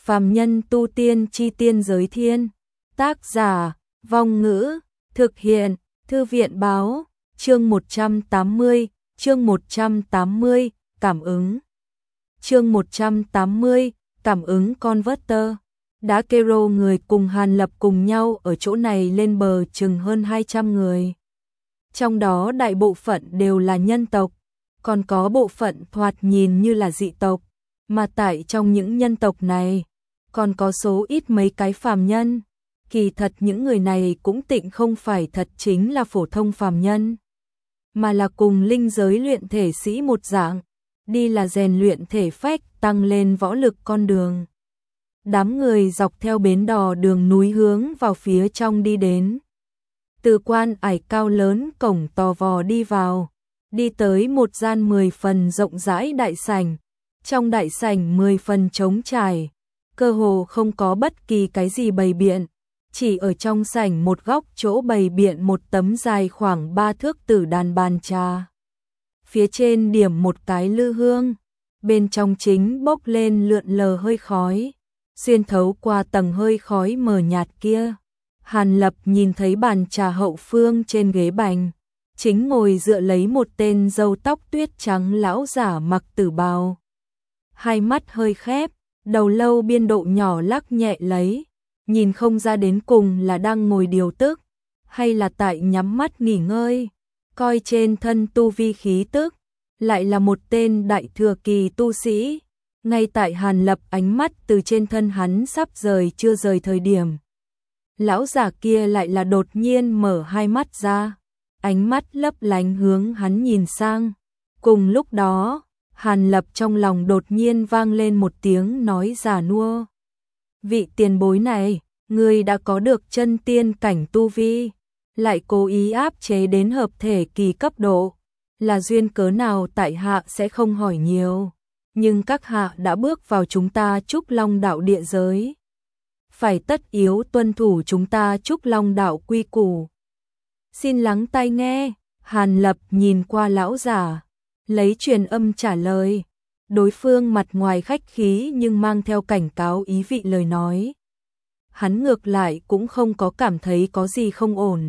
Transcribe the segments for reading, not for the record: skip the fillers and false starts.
Phàm nhân tu tiên chi tiên giới thiên. Tác giả, Vong Ngữ, thực hiện, Thư viện báo, chương 180, cảm ứng. Chương 180, cảm ứng Converter. Đã kêu người cùng Hàn Lập cùng nhau ở chỗ này lên bờ chừng hơn 200 người. Trong đó đại bộ phận đều là nhân tộc, còn có bộ phận thoạt nhìn như là dị tộc, mà tại trong những nhân tộc này, còn có số ít mấy cái phàm nhân. Kỳ thật những người này cũng tịnh không phải thật chính là phổ thông phàm nhân, mà là cùng linh giới luyện thể sĩ một dạng, đi là rèn luyện thể phách, tăng lên võ lực con đường. Đám người dọc theo bến đò đường núi hướng vào phía trong đi đến. Từ quan ải cao lớn cổng tò vò đi vào, đi tới một gian 10 phần rộng rãi đại sảnh. Trong đại sảnh 10 phần trống trải, cơ hồ không có bất kỳ cái gì bày biện, chỉ ở trong sảnh một góc chỗ bày biện một tấm dài khoảng 3 thước tử đàn bàn trà. Phía trên điểm một cái lư hương, bên trong chính bốc lên lượn lờ hơi khói, xuyên thấu qua tầng hơi khói mờ nhạt kia. Hàn Lập nhìn thấy bàn trà hậu phương trên ghế bành, chính ngồi dựa lấy một tên râu tóc tuyết trắng lão giả mặc tử bào. Hai mắt hơi khép, đầu lâu biên độ nhỏ lắc nhẹ lấy, nhìn không ra đến cùng là đang ngồi điều tức, hay là tại nhắm mắt nghỉ ngơi. Coi trên thân tu vi khí tức, lại là một tên đại thừa kỳ tu sĩ. Ngay tại Hàn Lập ánh mắt từ trên thân hắn sắp rời chưa rời thời điểm, lão giả kia lại là đột nhiên mở hai mắt ra, ánh mắt lấp lánh hướng hắn nhìn sang. Cùng lúc đó, Hàn Lập trong lòng đột nhiên vang lên một tiếng nói già nua. Vị tiền bối này, người đã có được chân tiên cảnh tu vi, lại cố ý áp chế đến hợp thể kỳ cấp độ, là duyên cớ nào tại hạ sẽ không hỏi nhiều, nhưng các hạ đã bước vào chúng ta Trúc Long đạo địa giới, phải tất yếu tuân thủ chúng ta Trúc Long đạo quy củ. Xin lắng tai nghe. Hàn Lập nhìn qua lão giả, lấy truyền âm trả lời. Đối phương mặt ngoài khách khí nhưng mang theo cảnh cáo ý vị lời nói. Hắn ngược lại cũng không có cảm thấy có gì không ổn,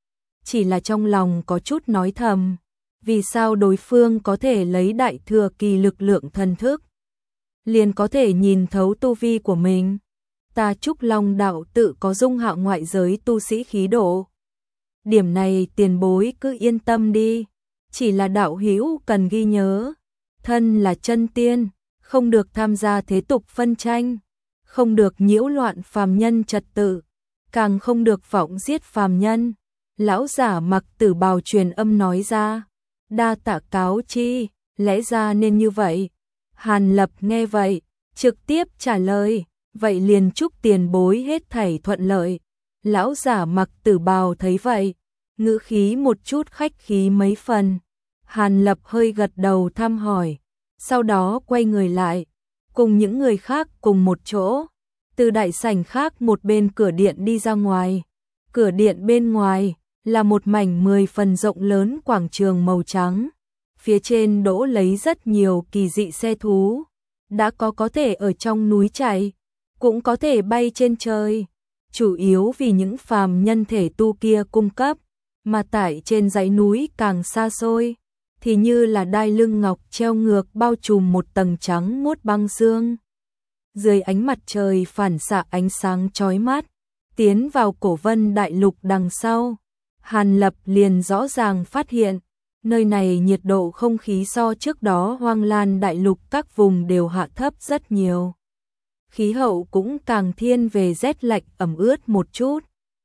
chỉ là trong lòng có chút nói thầm, vì sao đối phương có thể lấy đại thừa kỳ lực lượng thần thức, liền có thể nhìn thấu tu vi của mình. Ta Trúc Long đạo tự có dung hạ ngoại giới tu sĩ khí độ. Điểm này tiền bối cứ yên tâm đi, chỉ là đạo hữu cần ghi nhớ, thân là chân tiên, không được tham gia thế tục phân tranh, không được nhiễu loạn phàm nhân trật tự, càng không được vọng giết phàm nhân. Lão giả mặc tử bào truyền âm nói ra. Đa tạ cáo chi, lẽ ra nên như vậy. Hàn Lập nghe vậy, trực tiếp trả lời, vậy liền chúc tiền bối hết thảy thuận lợi. Lão giả mặc tử bào thấy vậy, ngữ khí một chút khách khí mấy phần. Hàn Lập hơi gật đầu thăm hỏi, sau đó quay người lại, cùng những người khác cùng một chỗ, từ đại sảnh khác một bên cửa điện đi ra ngoài. Cửa điện bên ngoài là một mảnh 10 phần rộng lớn quảng trường màu trắng, phía trên đỗ lấy rất nhiều kỳ dị xe thú, đã có thể ở trong núi chạy, cũng có thể bay trên trời, chủ yếu vì những phàm nhân thể tu kia cung cấp, mà tại trên dãy núi càng xa xôi, thì như là đai lưng ngọc treo ngược bao trùm một tầng trắng muốt băng xương. Dưới ánh mặt trời phản xạ ánh sáng chói mắt, tiến vào cổ vân đại lục đằng sau, Hàn Lập liền rõ ràng phát hiện, nơi này nhiệt độ không khí so trước đó Hoang Lan đại lục các vùng đều hạ thấp rất nhiều. Khí hậu cũng càng thiên về rét lạnh ẩm ướt một chút.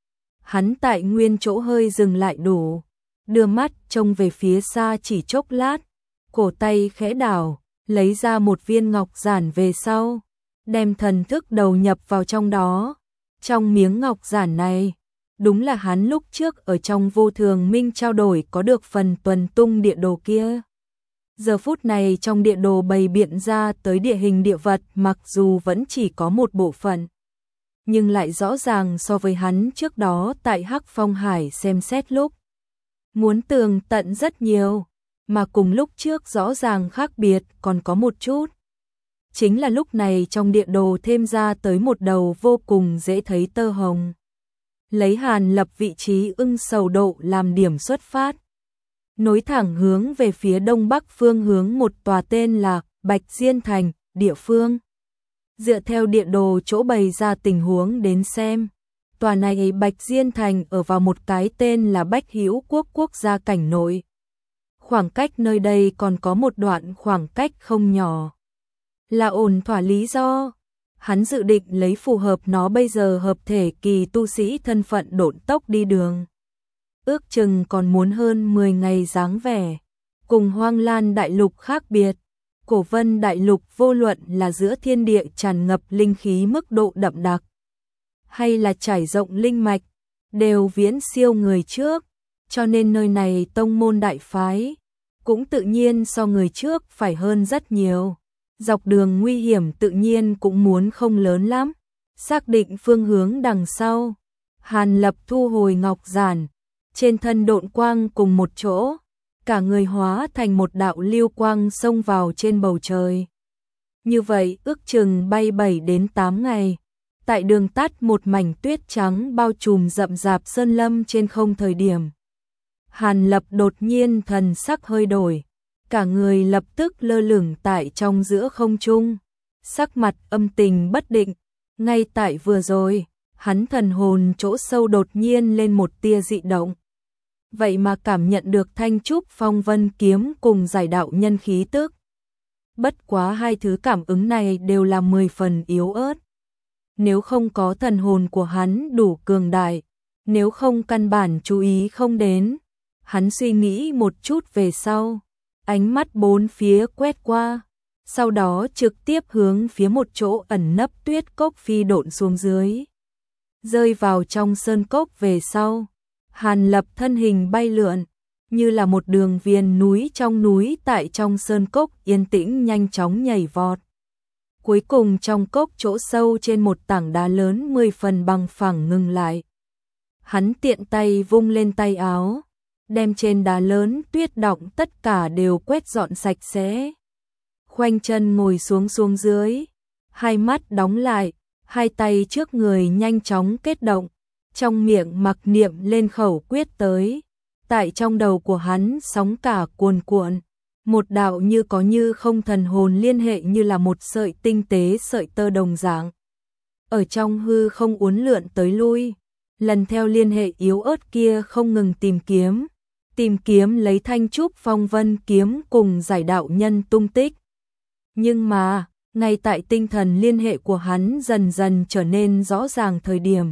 Hắn tại nguyên chỗ hơi dừng lại đủ, đưa mắt trông về phía xa chỉ chốc lát, cổ tay khẽ đảo, lấy ra một viên ngọc giản về sau, đem thần thức đầu nhập vào trong đó. Trong miếng ngọc giản này, đúng là hắn lúc trước ở trong Vô Thường Minh trao đổi có được phần tuần tung địa đồ kia. Giờ phút này trong địa đồ bày biện ra tới địa hình địa vật, mặc dù vẫn chỉ có một bộ phận, nhưng lại rõ ràng so với hắn trước đó tại Hắc Phong Hải xem xét lúc muốn tường tận rất nhiều, mà cùng lúc trước rõ ràng khác biệt còn có một chút. Chính là lúc này trong địa đồ thêm ra tới một đầu vô cùng dễ thấy tơ hồng. Lấy Hàn Lập vị trí Ưng Sầu Độ làm điểm xuất phát, nối thẳng hướng về phía đông bắc phương hướng một tòa tên là Bạch Diên Thành, địa phương. Dựa theo địa đồ chỗ bày ra tình huống đến xem, tòa này Bạch Diên Thành ở vào một cái tên là Bách Hữu Quốc quốc gia cảnh nội. Khoảng cách nơi đây còn có một đoạn khoảng cách không nhỏ. Là ổn thỏa lý do, hắn dự định lấy phù hợp nó bây giờ hợp thể kỳ tu sĩ thân phận độn tốc đi đường. Ước chừng còn muốn hơn 10 ngày dáng vẻ. Cùng Hoang Lan Đại Lục khác biệt, Cổ Vân Đại Lục vô luận là giữa thiên địa tràn ngập linh khí mức độ đậm đặc, hay là trải rộng linh mạch, đều viễn siêu người trước, cho nên nơi này tông môn đại phái cũng tự nhiên so người trước phải hơn rất nhiều. Dọc đường nguy hiểm tự nhiên cũng muốn không lớn lắm. Xác định phương hướng đằng sau, Hàn Lập thu hồi ngọc giản, trên thân độn quang cùng một chỗ, cả người hóa thành một đạo lưu quang xông vào trên bầu trời. Như vậy ước chừng bay 7 đến 8 ngày, tại đường tắt một mảnh tuyết trắng bao trùm rậm rạp sơn lâm trên không thời điểm. Hàn Lập đột nhiên thần sắc hơi đổi, cả người lập tức lơ lửng tại trong giữa không trung, sắc mặt âm tình bất định. Ngay tại vừa rồi, hắn thần hồn chỗ sâu đột nhiên lên một tia dị động. Vậy mà cảm nhận được thanh trúc phong vân kiếm cùng giải đạo nhân khí tức. Bất quá hai thứ cảm ứng này đều là 10 phần yếu ớt. Nếu không có thần hồn của hắn đủ cường đại, nếu không căn bản chú ý không đến, hắn suy nghĩ một chút về sau, ánh mắt bốn phía quét qua, sau đó trực tiếp hướng phía một chỗ ẩn nấp tuyết cốc phi độn xuống dưới. Rơi vào trong sơn cốc về sau, Hàn Lập thân hình bay lượn, như là một đường viền núi trong núi tại trong sơn cốc yên tĩnh nhanh chóng nhảy vọt. Cuối cùng trong cốc chỗ sâu trên một tảng đá lớn 10 phần bằng phẳng ngừng lại. Hắn tiện tay vung lên tay áo, đem trên đá lớn tuyết đọng tất cả đều quét dọn sạch sẽ. Khoanh chân ngồi xuống dưới, hai mắt đóng lại, hai tay trước người nhanh chóng kết động, trong miệng mặc niệm lên khẩu quyết tới. Tại trong đầu của hắn sóng cả cuồn cuộn, một đạo như có như không thần hồn liên hệ như là một sợi tinh tế sợi tơ đồng dạng. Ở trong hư không uốn lượn tới lui, lần theo liên hệ yếu ớt kia không ngừng tìm kiếm lấy thanh trúc phong vân kiếm cùng giải đạo nhân tung tích. Nhưng mà, ngay tại tinh thần liên hệ của hắn dần dần trở nên rõ ràng thời điểm,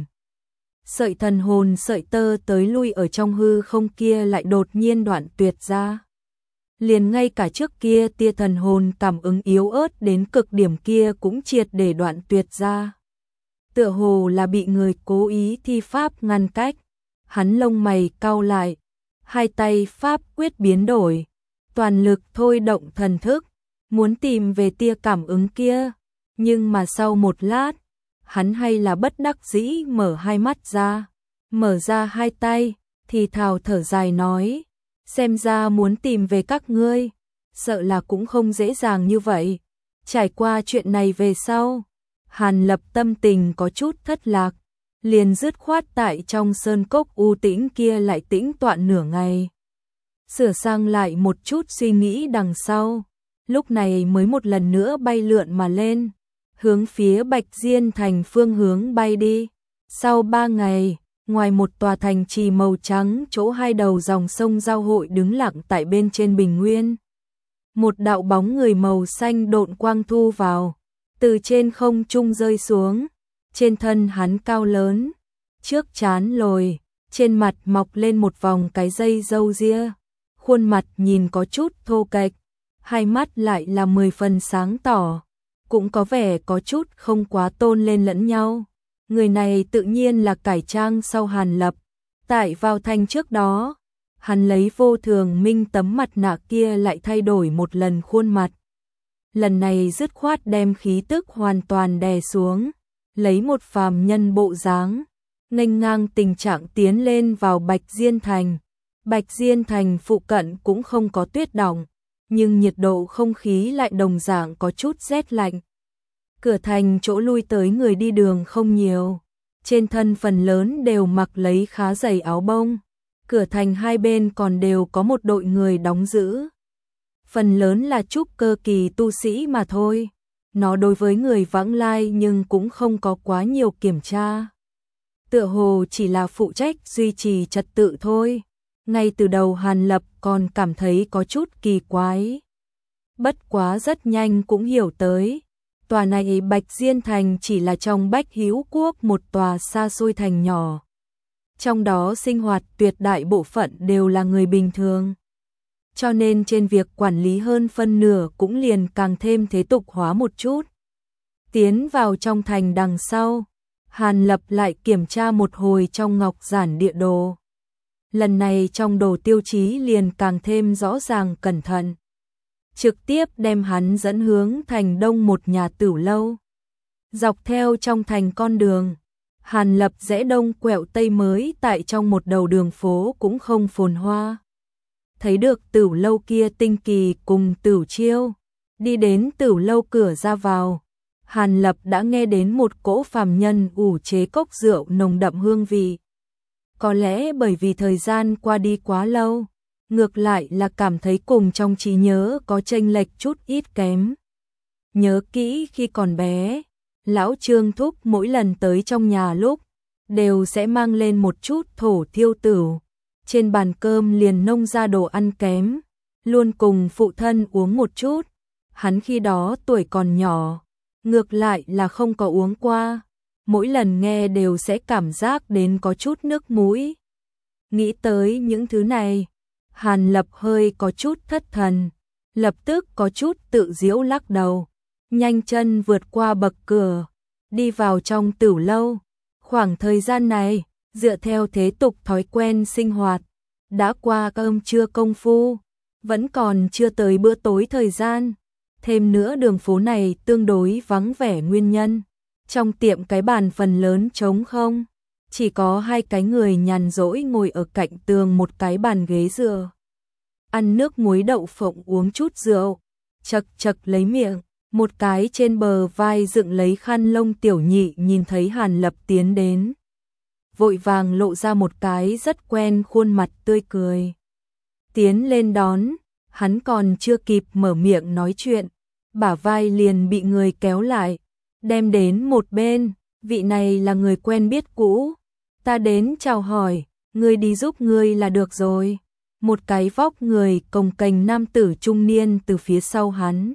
sợi thần hồn sợi tơ tới lui ở trong hư không kia lại đột nhiên đoạn tuyệt ra. Liền ngay cả trước kia tia thần hồn cảm ứng yếu ớt đến cực điểm kia cũng triệt để đoạn tuyệt ra. Tựa hồ là bị người cố ý thi pháp ngăn cách, hắn lông mày cau lại, hai tay pháp quyết biến đổi, toàn lực thôi động thần thức, muốn tìm về tia cảm ứng kia, nhưng mà sau một lát, hắn hay là bất đắc dĩ mở hai mắt ra, mở ra hai tay, thì thào thở dài nói, xem ra muốn tìm về các ngươi, sợ là cũng không dễ dàng như vậy. Trải qua chuyện này về sau, Hàn Lập tâm tình có chút thất lạc, liền dứt khoát tại trong sơn cốc u tĩnh kia lại tĩnh tọa nửa ngày. Sửa sang lại một chút suy nghĩ đằng sau, lúc này mới một lần nữa bay lượn mà lên, hướng phía Bạch Diên Thành phương hướng bay đi. Sau 3 ngày, ngoài một tòa thành trì màu trắng chỗ hai đầu dòng sông giao hội đứng lặng tại bên trên bình nguyên. Một đạo bóng người màu xanh độn quang thu vào, từ trên không trung rơi xuống, trên thân hắn cao lớn, trước trán lồi, trên mặt mọc lên một vòng cái dây râu ria, khuôn mặt nhìn có chút thô kệch, hai mắt lại là 10 phần sáng tỏ, cũng có vẻ có chút không quá tôn lên lẫn nhau. Người này tự nhiên là cải trang sau Hàn Lập. Tại vào thành trước đó, hắn lấy vô thường minh tấm mặt nạ kia lại thay đổi một lần khuôn mặt. Lần này dứt khoát đem khí tức hoàn toàn đè xuống, lấy một phàm nhân bộ dáng, nghênh ngang tình trạng tiến lên vào Bạch Diên Thành. Bạch Diên Thành phụ cận cũng không có tuyết đọng, nhưng nhiệt độ không khí lại đồng dạng có chút rét lạnh, Cửa thành chỗ lui tới người đi đường không nhiều, trên thân phần lớn đều mặc lấy khá dày áo bông. Cửa thành hai bên còn đều có một đội người đóng giữ. Phần lớn là trúc cơ kỳ tu sĩ mà thôi. Nó đối với người vãng lai nhưng cũng không có quá nhiều kiểm tra. Tựa hồ chỉ là phụ trách duy trì trật tự thôi. Ngay từ đầu Hàn Lập còn cảm thấy có chút kỳ quái. Bất quá rất nhanh cũng hiểu tới. Tòa này Bạch Diên Thành chỉ là trong Bách Hữu Quốc một tòa xa xôi thành nhỏ. Trong đó sinh hoạt tuyệt đại bộ phận đều là người bình thường. Cho nên trên việc quản lý hơn phân nửa cũng liền càng thêm thế tục hóa một chút. Tiến vào trong thành đằng sau, Hàn Lập lại kiểm tra một hồi trong ngọc giản địa đồ. Lần này trong đồ tiêu chí liền càng thêm rõ ràng cẩn thận. Trực tiếp đem hắn dẫn hướng thành đông một nhà tửu lâu. Dọc theo trong thành con đường, Hàn Lập rẽ đông quẹo tây mới tại trong một đầu đường phố cũng không phồn hoa. Thấy được tửu lâu kia tinh kỳ cùng tửu chiêu. Đi đến tửu lâu cửa ra vào, Hàn Lập đã nghe đến một cỗ phàm nhân ủ chế cốc rượu nồng đậm hương vị. Có lẽ bởi vì thời gian qua đi quá lâu, ngược lại là cảm thấy cùng trong trí nhớ có chênh lệch chút ít kém. Nhớ kỹ khi còn bé, lão Trương thúc mỗi lần tới trong nhà lúc, đều sẽ mang lên một chút thổ thiêu tửu. Trên bàn cơm liền nông ra đồ ăn kém, luôn cùng phụ thân uống một chút. Hắn khi đó tuổi còn nhỏ, ngược lại là không có uống qua. Mỗi lần nghe đều sẽ cảm giác đến có chút nước mũi. Nghĩ tới những thứ này, Hàn Lập hơi có chút thất thần, lập tức có chút tự giễu lắc đầu, nhanh chân vượt qua bậc cửa, đi vào trong tửu lâu. Khoảng thời gian này, dựa theo thế tục thói quen sinh hoạt, đã qua cơm trưa công phu, vẫn còn chưa tới bữa tối thời gian. Thêm nữa đường phố này tương đối vắng vẻ nguyên nhân. Trong tiệm cái bàn phần lớn trống không, chỉ có hai cái người nhàn rỗi ngồi ở cạnh tường một cái bàn ghế dựa. Ăn nước muối đậu phộng uống chút rượu, chật chật lấy miệng, một cái trên bờ vai dựng lấy khăn lông tiểu nhị nhìn thấy Hàn Lập tiến đến. Vội vàng lộ ra một cái rất quen khuôn mặt tươi cười. Tiến lên đón, hắn còn chưa kịp mở miệng nói chuyện, bả vai liền bị người kéo lại, đem đến một bên, vị này là người quen biết cũ, ta đến chào hỏi, ngươi đi giúp ngươi là được rồi. Một cái vóc người cồng kềnh nam tử trung niên từ phía sau hắn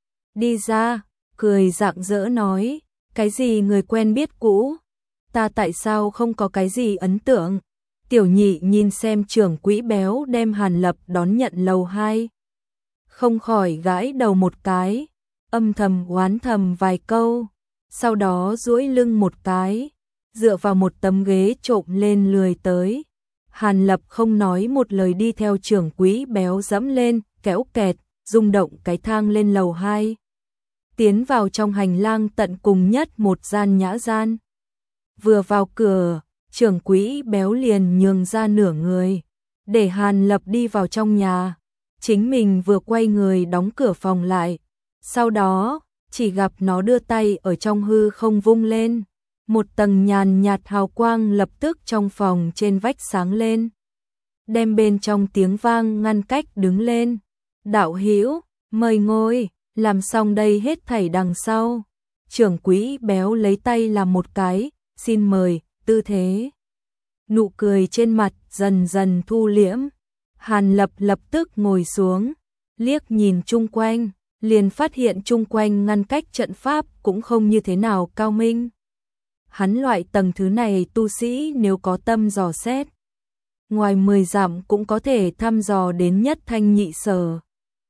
đi ra, cười rạng rỡ nói, cái gì người quen biết cũ, ta tại sao không có cái gì ấn tượng. Tiểu nhị nhìn xem trưởng quỹ béo đem Hàn Lập đón nhận lầu 2, không khỏi gãi đầu một cái, âm thầm oán thầm vài câu, sau đó duỗi lưng một cái, dựa vào một tấm ghế trộm lên lười tới. Hàn Lập không nói một lời đi theo trưởng quỹ béo dẫm lên, kéo kẹt, rung động cái thang lên lầu 2. Tiến vào trong hành lang tận cùng nhất một gian nhã gian. Vừa vào cửa, trưởng quỹ béo liền nhường ra nửa người, để Hàn Lập đi vào trong nhà. Chính mình vừa quay người đóng cửa phòng lại. Sau đó, chỉ gặp nó đưa tay ở trong hư không vung lên. Một tầng nhàn nhạt hào quang lập tức trong phòng trên vách sáng lên. Đem bên trong tiếng vang ngăn cách đứng lên. Đạo hữu, mời ngồi, làm xong đây hết thảy đằng sau. Trưởng quỹ béo lấy tay làm một cái, xin mời, tư thế. Nụ cười trên mặt dần dần thu liễm. Hàn Lập lập tức ngồi xuống, liếc nhìn chung quanh, liền phát hiện chung quanh ngăn cách trận pháp cũng không như thế nào cao minh. Hắn loại tầng thứ này tu sĩ nếu có tâm dò xét, ngoài 10 dặm cũng có thể thăm dò đến nhất thanh nhị sở.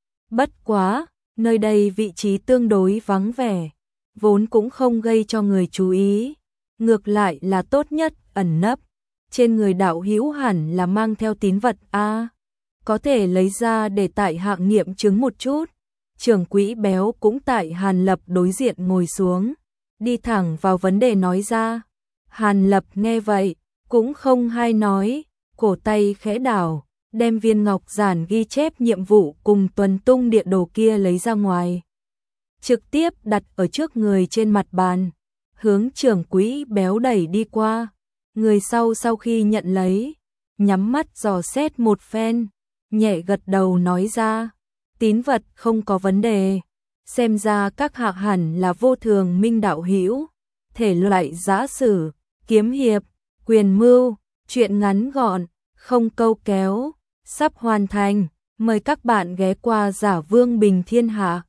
Bất quá, nơi đây vị trí tương đối vắng vẻ, vốn cũng không gây cho người chú ý, ngược lại là tốt nhất ẩn nấp. Trên người đạo hữu hẳn là mang theo tín vật a, có thể lấy ra để tại hạng nghiệm chứng một chút. Trưởng quỹ béo cũng tại Hàn Lập đối diện ngồi xuống, đi thẳng vào vấn đề nói ra. Hàn Lập nghe vậy, cũng không hay nói, cổ tay khẽ đảo, đem viên ngọc giản ghi chép nhiệm vụ cùng tuần tung địa đồ kia lấy ra ngoài. trực tiếp đặt ở trước người trên mặt bàn, hướng trưởng quỹ béo đẩy đi qua. Người sau khi nhận lấy, nhắm mắt dò xét một phen, nhẹ gật đầu nói ra, tín vật không có vấn đề, xem ra các hạ hẳn là vô thường minh đạo hữu, thể loại giã sử, kiếm hiệp, quyền mưu, truyện ngắn gọn, không câu kéo, sắp hoàn thành, mời các bạn ghé qua Giả Vương Bình Thiên Hạ.